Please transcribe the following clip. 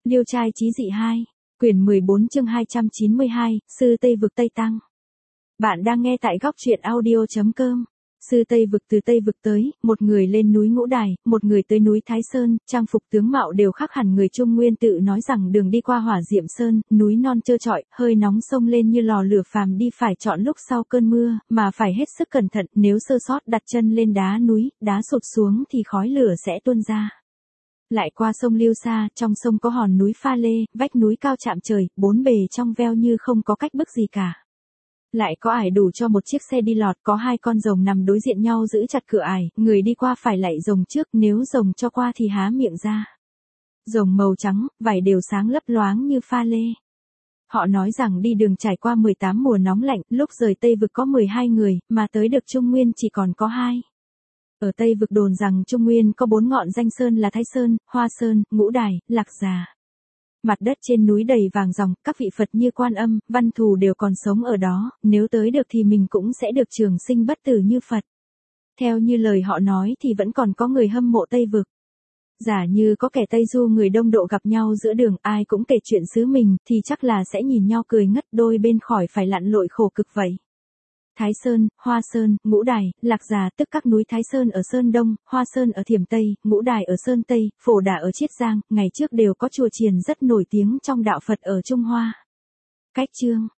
Liêu trai chí dị 2, quyển 14 chương 292, Sư Tây Vực Tây Tăng. Bạn đang nghe tại góc truyện audio.com. Sư Tây Vực từ Tây Vực tới, một người lên núi Ngũ Đài, một người tới núi Thái Sơn, trang phục tướng mạo đều khác hẳn. Người Trung Nguyên tự nói rằng đường đi qua Hỏa Diệm Sơn, núi non trơ trọi, hơi nóng sông lên như lò lửa, phàm đi phải chọn lúc sau cơn mưa, mà phải hết sức cẩn thận, nếu sơ sót đặt chân lên đá núi, đá sụt xuống thì khói lửa sẽ tuôn ra. Lại qua sông Liêu Sa, trong sông có hòn núi pha lê, vách núi cao chạm trời, bốn bề trong veo như không có cách bước gì cả. Lại có ải đủ cho một chiếc xe đi lọt, có hai con rồng nằm đối diện nhau giữ chặt cửa ải, người đi qua phải lạy rồng trước, nếu rồng cho qua thì há miệng ra. Rồng màu trắng, vảy đều sáng lấp loáng như pha lê. Họ nói rằng đi đường trải qua 18 mùa nóng lạnh, lúc rời Tây Vực có 12 người, mà tới được Trung Nguyên chỉ còn có 2. Ở Tây Vực đồn rằng Trung Nguyên có 4 ngọn danh sơn là Thái Sơn, Hoa Sơn, Ngũ Đài, Lạc Già. Mặt đất trên núi đầy vàng ròng, các vị Phật như Quan Âm, Văn Thù đều còn sống ở đó, nếu tới được thì mình cũng sẽ được trường sinh bất tử như Phật. Theo như lời họ nói thì vẫn còn có người hâm mộ Tây Vực. Giả như có kẻ Tây Du người Đông Độ gặp nhau giữa đường, ai cũng kể chuyện xứ mình, thì chắc là sẽ nhìn nhau cười ngất, đôi bên khỏi phải lặn lội khổ cực vậy. Thái Sơn, Hoa Sơn, Ngũ Đài, Lạc Già tức các núi Thái Sơn ở Sơn Đông, Hoa Sơn ở Thiểm Tây, Ngũ Đài ở Sơn Tây, Phổ Đà ở Chiết Giang, ngày trước đều có chùa chiền rất nổi tiếng trong đạo Phật ở Trung Hoa. Cách chương